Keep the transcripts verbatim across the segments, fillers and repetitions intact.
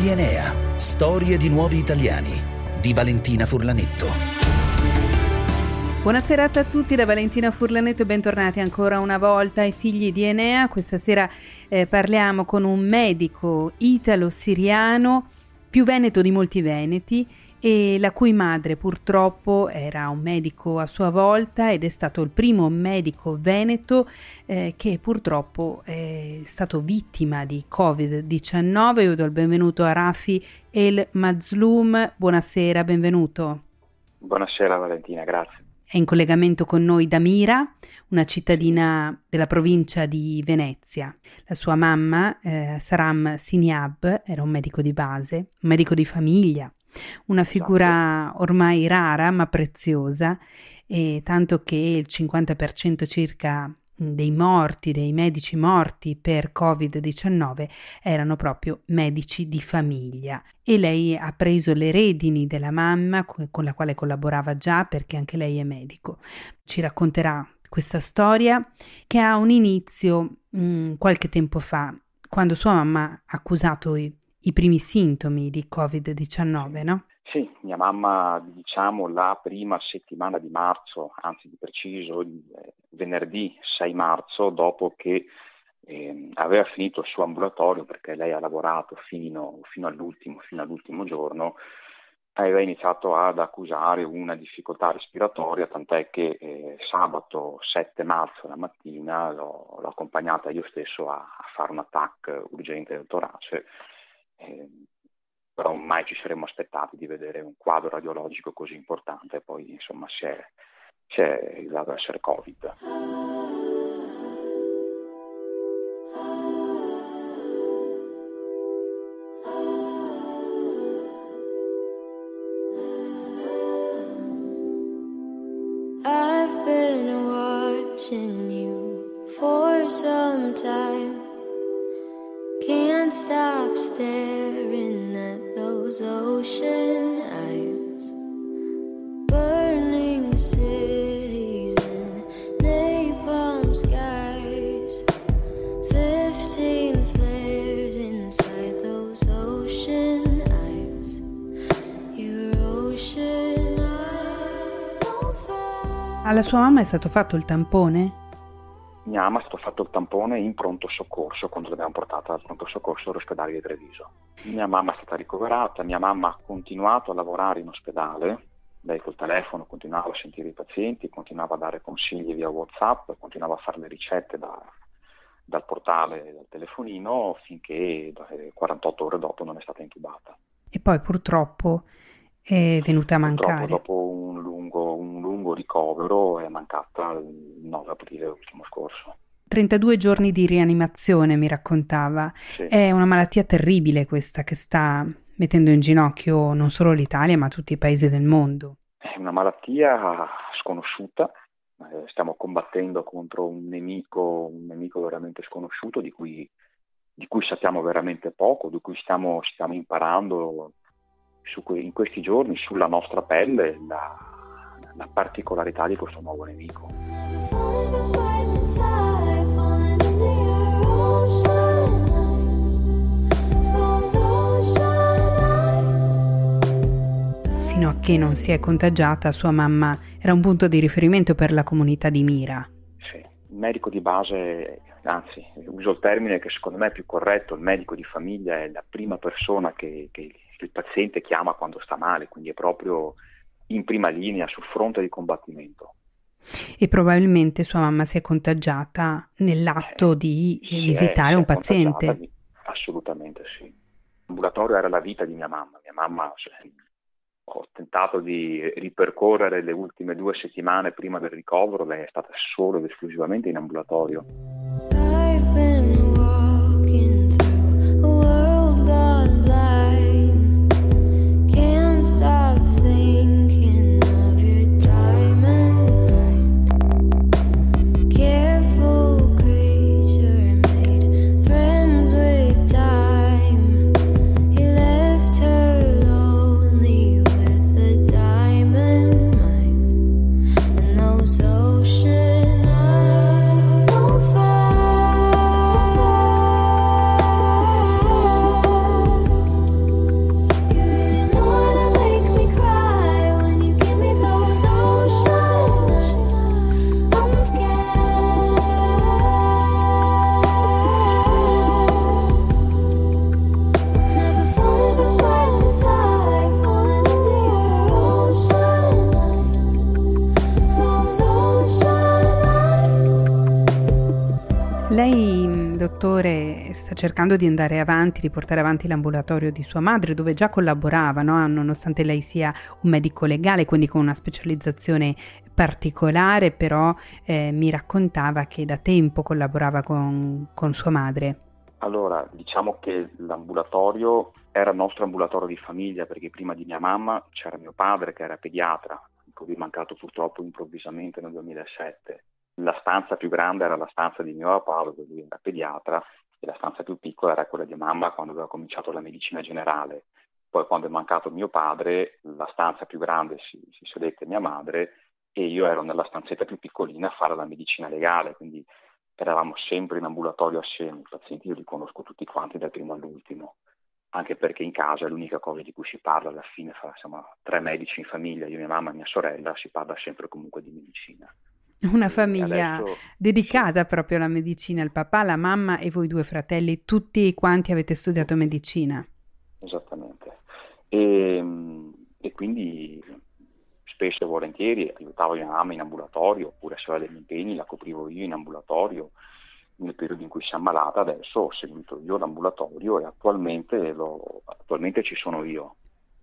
di Enea, storie di nuovi italiani, di Valentina Furlanetto. Buona serata a tutti da Valentina Furlanetto e bentornati ancora una volta ai Figli di Enea. Questa sera eh, parliamo con un medico italo-siriano, più veneto di molti veneti, e la cui madre purtroppo era un medico a sua volta ed è stato il primo medico veneto eh, che purtroppo è stato vittima di covid diciannove. Io do il benvenuto a Rafi El Mazloum. Buonasera, benvenuto. Buonasera Valentina, grazie. È in collegamento con noi da Mira, una cittadina della provincia di Venezia. La sua mamma, eh, Saram Siniab, era un medico di base, un medico di famiglia, una figura ormai rara ma preziosa, e tanto che il cinquanta per cento circa dei morti, dei medici morti per covid diciannove erano proprio medici di famiglia, e lei ha preso le redini della mamma con la quale collaborava già, perché anche lei è medico. Ci racconterà questa storia che ha un inizio mh, qualche tempo fa, quando sua mamma ha accusato i, i primi sintomi di covid diciannove, no? Sì, mia mamma, diciamo, la prima settimana di marzo, anzi di preciso, il venerdì sei marzo, dopo che eh, aveva finito il suo ambulatorio, perché lei ha lavorato fino, fino all'ultimo, fino all'ultimo giorno, aveva iniziato ad accusare una difficoltà respiratoria, tant'è che eh, sabato sette marzo la mattina l'ho, l'ho accompagnata io stesso a, a fare un attacco urgente del torace. Eh, però mai ci saremmo aspettati di vedere un quadro radiologico così importante, e poi insomma si è, si è rivelato essere Covid. I've been watching you for some time. Can't stop staring at those ocean eyes. Burning cities and napalm skies. Fifteen flares inside those ocean eyes. Your ocean eyes don't fail. Alla sua mamma è stato fatto il tampone? Mia mamma è stato fatto il tampone in pronto soccorso quando l'abbiamo portata al pronto soccorso dell'ospedale di Treviso. Mia mamma è stata ricoverata, mia mamma ha continuato a lavorare in ospedale, lei col telefono continuava a sentire i pazienti, continuava a dare consigli via WhatsApp, continuava a fare le ricette da, dal portale, dal telefonino, finché quarantotto ore dopo non è stata intubata. E poi purtroppo è venuta a mancare. Purtroppo dopo un lungo, un lungo ricovero è mancata il nove aprile ultimo scorso. trentadue giorni di rianimazione, mi raccontava. Sì. È una malattia terribile questa, che sta mettendo in ginocchio non solo l'Italia ma tutti i paesi del mondo. È una malattia sconosciuta, eh, stiamo combattendo contro un nemico, un nemico veramente sconosciuto, di cui, di cui sappiamo veramente poco, di cui stiamo, stiamo imparando su que- in questi giorni sulla nostra pelle la, la particolarità di questo nuovo nemico. Fino a che non si è contagiata, sua mamma era un punto di riferimento per la comunità di Mira. Sì, il medico di base, anzi uso il termine che secondo me è più corretto, il medico di famiglia è la prima persona che, che il paziente chiama quando sta male, quindi è proprio in prima linea sul fronte di combattimento. E probabilmente sua mamma si è contagiata nell'atto eh, di si visitare è, un si è paziente. Assolutamente sì. L'ambulatorio era la vita di mia mamma. Mia mamma, cioè, ho tentato di ripercorrere le ultime due settimane prima del ricovero, lei è stata solo ed esclusivamente in ambulatorio. I've been walking through a world gone blind. Can't stop thinking of your diamond mind. Careful creature made friends with time. He left her lonely with a diamond mind. And those ocean eyes don't fail. Lei, dottore, sta cercando di andare avanti, di portare avanti l'ambulatorio di sua madre, dove già collaborava, no? Nonostante lei sia un medico legale, quindi con una specializzazione particolare, però eh, mi raccontava che da tempo collaborava con, con sua madre. Allora, diciamo che l'ambulatorio era il nostro ambulatorio di famiglia, perché prima di mia mamma c'era mio padre che era pediatra, cui è mancato purtroppo improvvisamente nel duemilasette. La stanza più grande era la stanza di mio papà, dove lui era pediatra, e la stanza più piccola era quella di mamma quando aveva cominciato la medicina generale. Poi quando è mancato mio padre, la stanza più grande si, si sedette mia madre e io ero nella stanzetta più piccolina a fare la medicina legale, quindi eravamo sempre in ambulatorio assieme. I pazienti io li conosco tutti quanti dal primo all'ultimo, anche perché in casa è l'unica cosa di cui si parla alla fine, siamo tre medici in famiglia, io, mia mamma e mia sorella, si parla sempre comunque di medicina. Una famiglia adesso, dedicata sì, proprio alla medicina, il papà, la mamma e voi due fratelli, tutti quanti avete studiato medicina. Esattamente. E, e quindi spesso e volentieri aiutavo mia mamma in ambulatorio, oppure se aveva degli impegni la coprivo io in ambulatorio. Nel periodo in cui si è ammalata adesso ho seguito io l'ambulatorio e attualmente, lo, attualmente ci sono io,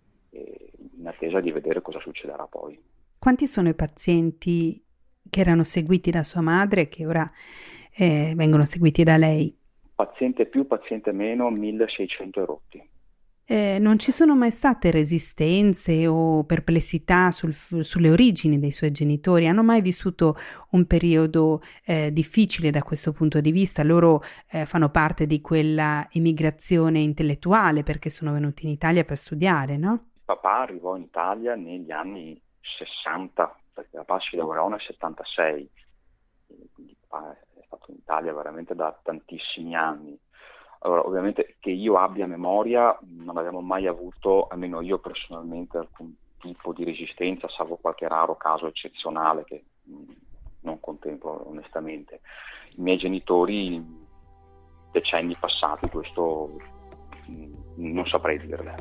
e in attesa di vedere cosa succederà poi. Quanti sono i pazienti che erano seguiti da sua madre e che ora eh, vengono seguiti da lei? Paziente più, paziente meno, milleseicento erotti. Eh, non ci sono mai state resistenze o perplessità sul, sulle origini dei suoi genitori? Hanno mai vissuto un periodo eh, difficile da questo punto di vista? Loro eh, fanno parte di quella emigrazione intellettuale perché sono venuti in Italia per studiare, no? Papà arrivò in Italia negli anni sessanta, perché papà si laureò nel settantasei, quindi papà è stato in Italia veramente da tantissimi anni. Allora, ovviamente che io abbia memoria, non abbiamo mai avuto, almeno io personalmente, alcun tipo di resistenza, salvo qualche raro caso eccezionale che mh, non contemplo onestamente. I miei genitori, in decenni passati, questo mh, non saprei dirle.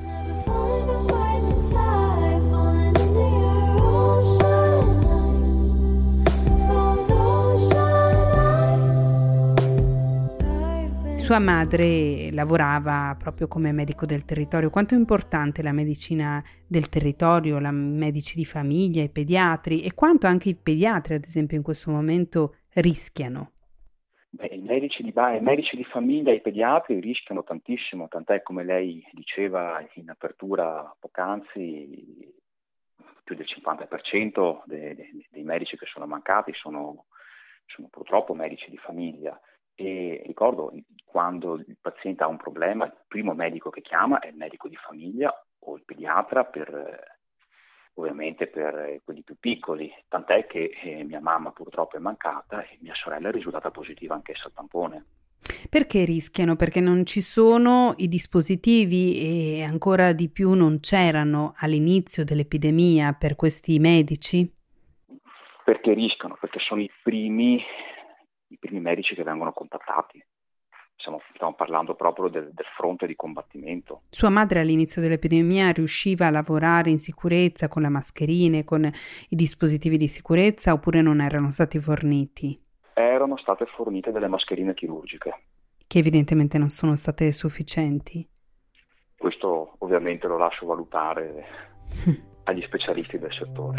Sua madre lavorava proprio come medico del territorio. Quanto è importante la medicina del territorio, la medici di famiglia, i pediatri, e quanto anche i pediatri, ad esempio, in questo momento rischiano? Beh, i medici di, i medici di famiglia e i pediatri rischiano tantissimo, tant'è, come lei diceva in apertura poc'anzi, più del cinquanta per cento dei, dei, dei medici che sono mancati sono, sono purtroppo medici di famiglia. E ricordo, quando il paziente ha un problema, il primo medico che chiama è il medico di famiglia o il pediatra, per, ovviamente per quelli più piccoli, tant'è che eh, mia mamma purtroppo è mancata e mia sorella è risultata positiva anch'essa al tampone. Perché rischiano? Perché non ci sono i dispositivi e ancora di più non c'erano all'inizio dell'epidemia per questi medici? Perché rischiano? Perché sono i primi... i primi medici che vengono contattati. Stiamo, stiamo parlando proprio del, del fronte di combattimento. Sua madre all'inizio dell'epidemia riusciva a lavorare in sicurezza con le mascherine, con i dispositivi di sicurezza, oppure non erano stati forniti? Erano state fornite delle mascherine chirurgiche. Che evidentemente non sono state sufficienti. Questo ovviamente lo lascio valutare agli specialisti del settore.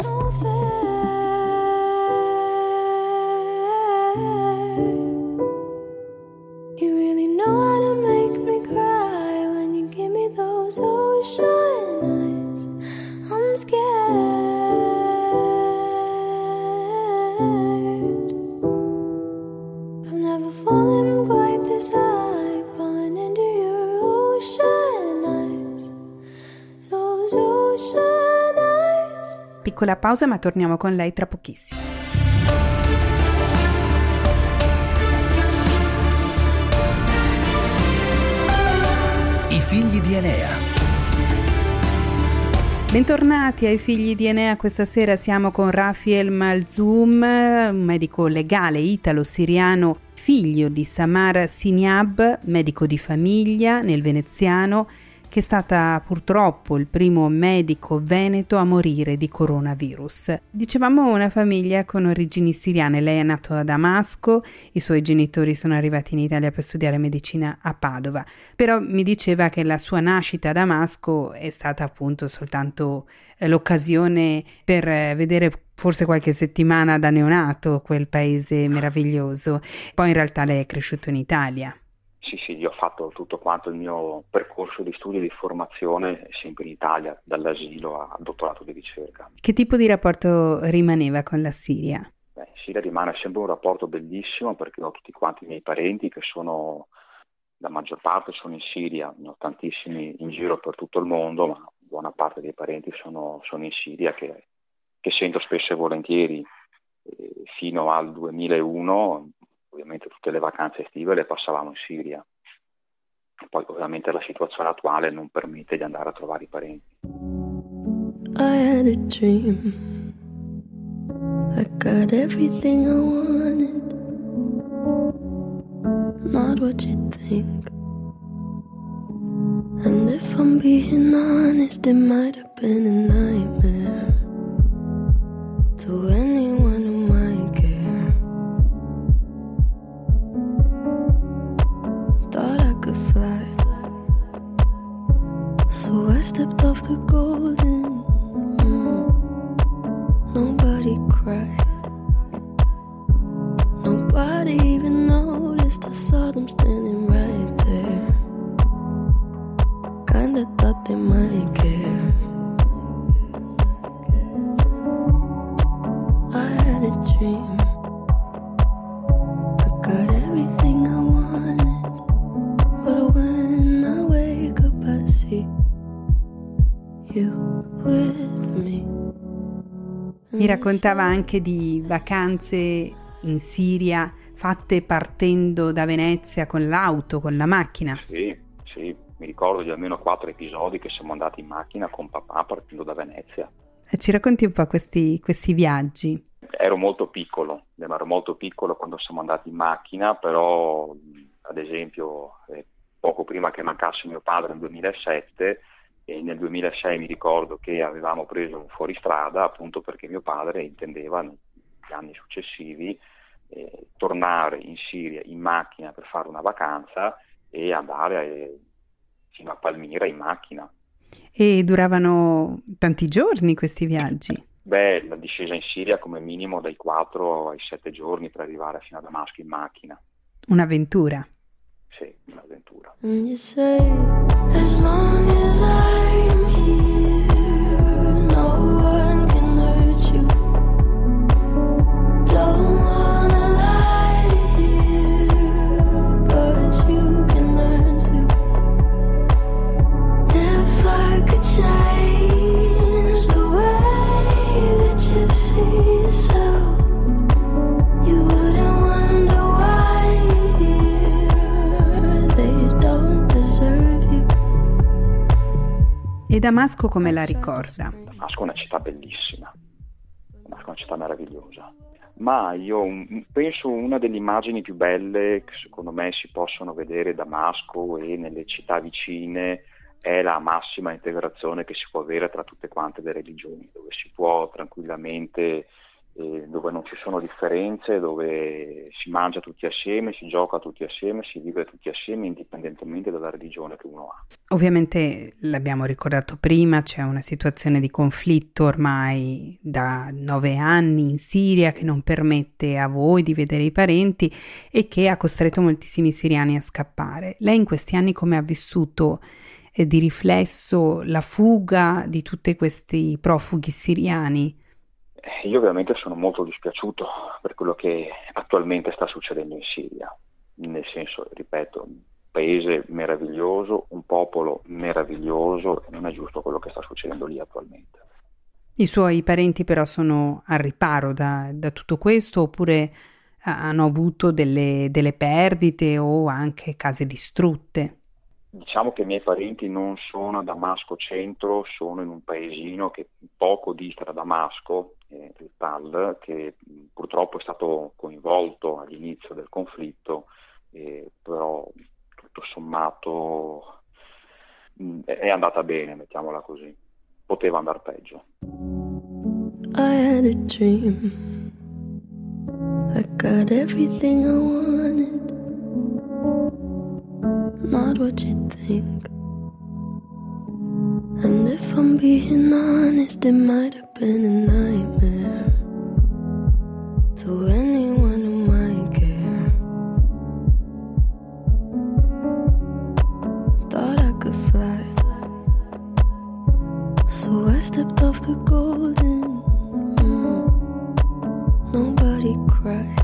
You really know how to make me cry when you give me those ocean eyes. I'm scared. I've never fallen quite this high, falling into your ocean eyes. Those ocean eyes. Piccola pausa, ma torniamo con lei tra pochissimo. I figli di Enea. Bentornati ai figli di Enea. Questa sera siamo con Rafael Malzoum, un medico legale italo-siriano, figlio di Samar Siniab, medico di famiglia nel veneziano, che che è stata purtroppo il primo medico veneto a morire di coronavirus. Dicevamo una famiglia con origini siriane, lei è nato a Damasco, i suoi genitori sono arrivati in Italia per studiare medicina a Padova, però mi diceva che la sua nascita a Damasco è stata appunto soltanto l'occasione per vedere forse qualche settimana da neonato quel paese meraviglioso. Poi in realtà lei è cresciuto in Italia. Sì, sì, io ho fatto tutto quanto il mio percorso di studio e di formazione sempre in Italia, dall'asilo al dottorato di ricerca. Che tipo di rapporto rimaneva con la Siria? Beh, in Siria rimane sempre un rapporto bellissimo perché ho tutti quanti i miei parenti che sono, la maggior parte sono in Siria, ne ho tantissimi in giro per tutto il mondo, ma buona parte dei parenti sono, sono in Siria che, che sento spesso e volentieri. Eh, fino al duemilauno ovviamente tutte le vacanze estive le passavamo in Siria. Poi ovviamente la situazione attuale non permette di andare a trovare i parenti. I had a dream. I got everything I wanted. Not what you think. And if I'm being honest, it might have been a nightmare to anyone who might care. Thought I could fly, so I stepped off the golden. Mm. Nobody cried, nobody even noticed. I saw them standing right there. Kinda thought they might care. I had a dream. I got everything I wanted, but when I wake up I see you with me. Mi raccontava anche di vacanze in Siria fatte partendo da Venezia con l'auto, con la macchina. Sì, sì, mi ricordo di almeno quattro episodi che siamo andati in macchina con papà partendo da Venezia. Ci racconti un po' questi, questi viaggi? Ero molto piccolo, ero molto piccolo quando siamo andati in macchina, però ad esempio eh, poco prima che mancasse mio padre nel duemilasette, e nel duemilasei mi ricordo che avevamo preso un fuoristrada appunto perché mio padre intendeva negli anni successivi eh, tornare in Siria in macchina per fare una vacanza e andare eh, fino a Palmira in macchina. E duravano tanti giorni questi viaggi? Beh, la discesa in Siria come minimo dai quattro ai sette giorni per arrivare fino a Damasco in macchina. Un'avventura. Sì, un'avventura. And you say, as long as I'm here, no one can hurt you. Don't wanna lie here, but you can learn to. If I could change the way that you see yourself, you wouldn't wonder why they don't deserve you. E Damasco come la ricorda? Damasco è una città bellissima, Damasco è una città meravigliosa, ma io penso una delle immagini più belle che secondo me si possono vedere Damasco e nelle città vicine è la massima integrazione che si può avere tra tutte quante le religioni, dove si può tranquillamente, eh, dove non ci sono differenze, dove si mangia tutti assieme, si gioca tutti assieme, si vive tutti assieme indipendentemente dalla religione che uno ha. Ovviamente l'abbiamo ricordato prima, c'è una situazione di conflitto ormai da nove anni in Siria che non permette a voi di vedere i parenti e che ha costretto moltissimi siriani a scappare. Lei in questi anni come ha vissuto eh, di riflesso la fuga di tutti questi profughi siriani? Io ovviamente sono molto dispiaciuto per quello che attualmente sta succedendo in Siria, nel senso, ripeto, un paese meraviglioso, un popolo meraviglioso e non è giusto quello che sta succedendo lì attualmente. I suoi parenti però sono al riparo da, da tutto questo oppure hanno avuto delle, delle perdite o anche case distrutte? Diciamo che i miei parenti non sono a Damasco centro, sono in un paesino che poco dista da Damasco, eh, il Tal, che purtroppo è stato coinvolto all'inizio del conflitto, eh, però tutto sommato mh, è andata bene, mettiamola così. Poteva andare peggio. I had a dream. I got everything I wanted. Not what you think. And if I'm being honest, it might have been a nightmare to anyone who might care. Thought I could fly, so I stepped off the golden. Mm. Nobody cried,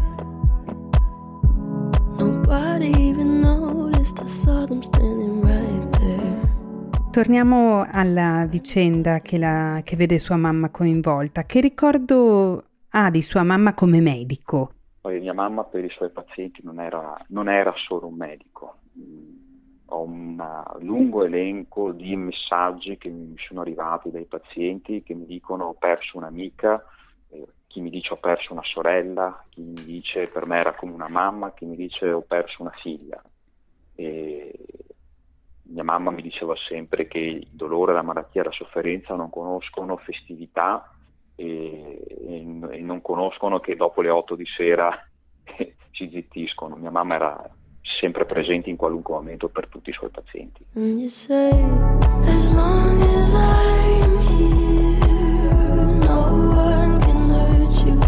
nobody even noticed. I saw them standing right there. Torniamo alla vicenda che, la, che vede sua mamma coinvolta. Che ricordo ha di sua mamma come medico? Poi mia mamma per i suoi pazienti non era, non era solo un medico. Ho un lungo elenco di messaggi che mi sono arrivati dai pazienti che mi dicono ho perso un'amica, eh, chi mi dice ho perso una sorella, chi mi dice per me era come una mamma, chi mi dice ho perso una figlia. E mia mamma mi diceva sempre che il dolore, la malattia e la sofferenza non conoscono festività e, e, e non conoscono che dopo le otto di sera si zittiscono. Mia mamma era sempre presente in qualunque momento per tutti i suoi pazienti. And you say, as long as I'm here, no one can hurt you.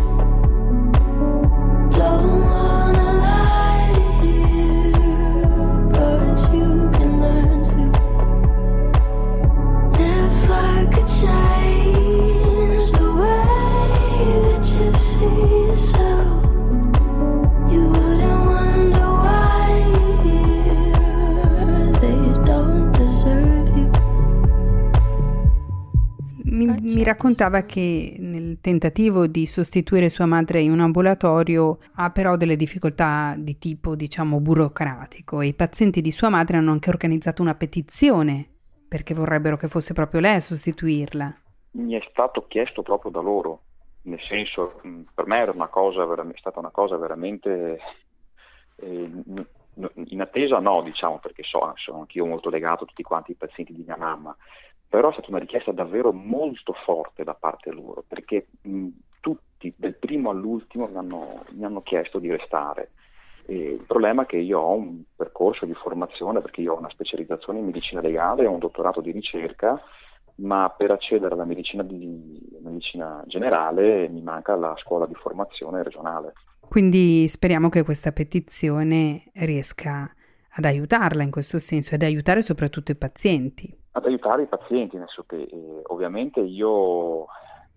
Don't wanna lie here, but you can learn to. If I could change the way that you see yourself, you wouldn't wonder why they don't deserve you. Mi, mi raccontava che nel tentativo di sostituire sua madre in un ambulatorio ha però delle difficoltà di tipo, diciamo, burocratico e i pazienti di sua madre hanno anche organizzato una petizione perché vorrebbero che fosse proprio lei a sostituirla. Mi è stato chiesto proprio da loro, nel senso, per me era una cosa, è stata una cosa veramente eh, in attesa, no, diciamo, perché so, sono anch'io molto legato a tutti quanti i pazienti di mia mamma, però è stata una richiesta davvero molto forte da parte loro, perché mh, tutti, dal primo all'ultimo, mi hanno, mi hanno chiesto di restare. E il problema è che io ho un percorso di formazione, perché io ho una specializzazione in medicina legale e un dottorato di ricerca, ma per accedere alla medicina, di, medicina generale mi manca la scuola di formazione regionale. Quindi speriamo che questa petizione riesca ad aiutarla in questo senso, ed aiutare soprattutto i pazienti. Ad aiutare i pazienti, nel senso che eh, ovviamente io ho,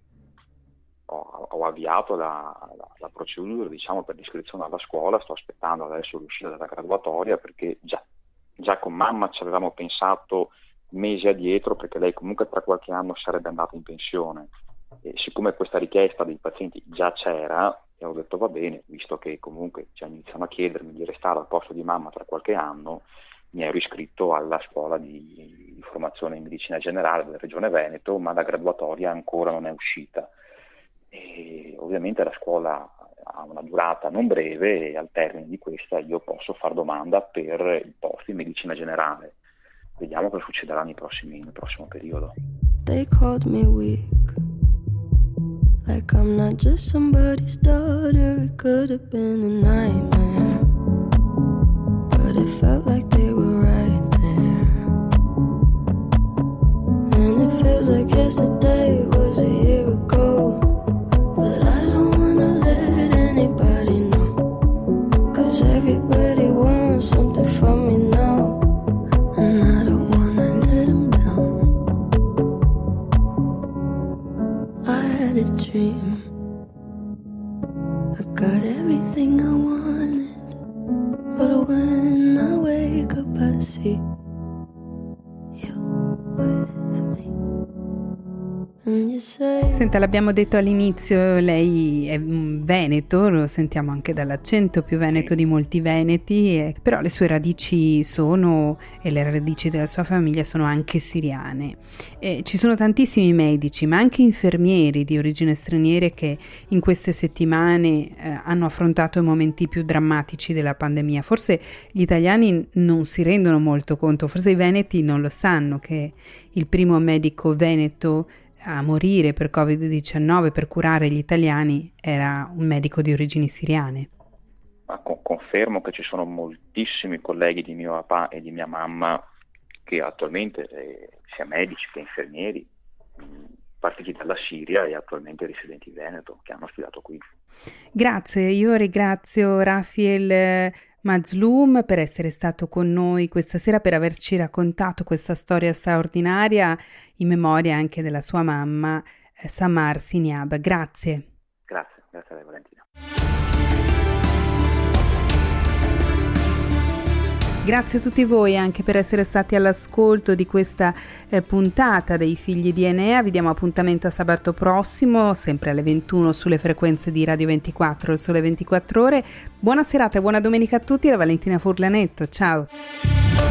ho avviato la, la, la procedura, diciamo, per l'iscrizione alla scuola, sto aspettando adesso l'uscita dalla graduatoria, perché già, già con mamma ci avevamo pensato mesi addietro, perché lei comunque tra qualche anno sarebbe andata in pensione. E siccome questa richiesta dei pazienti già c'era, e ho detto va bene, visto che comunque già iniziano a chiedermi di restare al posto di mamma tra qualche anno, mi ero iscritto alla scuola di, di formazione in medicina generale della Regione Veneto, ma la graduatoria ancora non è uscita. E ovviamente la scuola ha una durata non breve e al termine di questa io posso far domanda per il posto in medicina generale. Vediamo cosa succederà nei prossimi, nel prossimo periodo. They called me weak, like I'm not just somebody's daughter. It could have been a nightmare, but it felt like they were right there. And it feels like yesterday was a year ago, but I don't wanna let anybody know, 'cause everybody wants something from me now. And I don't wanna let them down. I had a dream, I got everything I wanted, but when I wake up I see you with me. And you say Senta, l'abbiamo detto all'inizio, lei è veneto, lo sentiamo anche dall'accento, più veneto di molti veneti, eh, però le sue radici sono, e le radici della sua famiglia sono anche siriane. Eh, ci sono tantissimi medici, ma anche infermieri di origine straniere che in queste settimane eh, hanno affrontato i momenti più drammatici della pandemia. Forse gli italiani non si rendono molto conto, forse i veneti non lo sanno, che il primo medico veneto a morire per covid diciannove per curare gli italiani era un medico di origini siriane. Ma con- confermo che ci sono moltissimi colleghi di mio papà e di mia mamma che attualmente, eh, sia medici che infermieri, mh, partiti dalla Siria e attualmente residenti in Veneto, che hanno studiato qui. Grazie, io ringrazio Rafael Mazloum per essere stato con noi questa sera, per averci raccontato questa storia straordinaria in memoria anche della sua mamma, eh, Samar Siniab. Grazie. Grazie, grazie a lei Valentina. Grazie a tutti voi anche per essere stati all'ascolto di questa eh, puntata dei Figli di Enea. Vi diamo appuntamento a sabato prossimo, sempre alle ventuno sulle frequenze di Radio ventiquattro, il Sole ventiquattro Ore. Buona serata e buona domenica a tutti da Valentina Furlanetto. Ciao!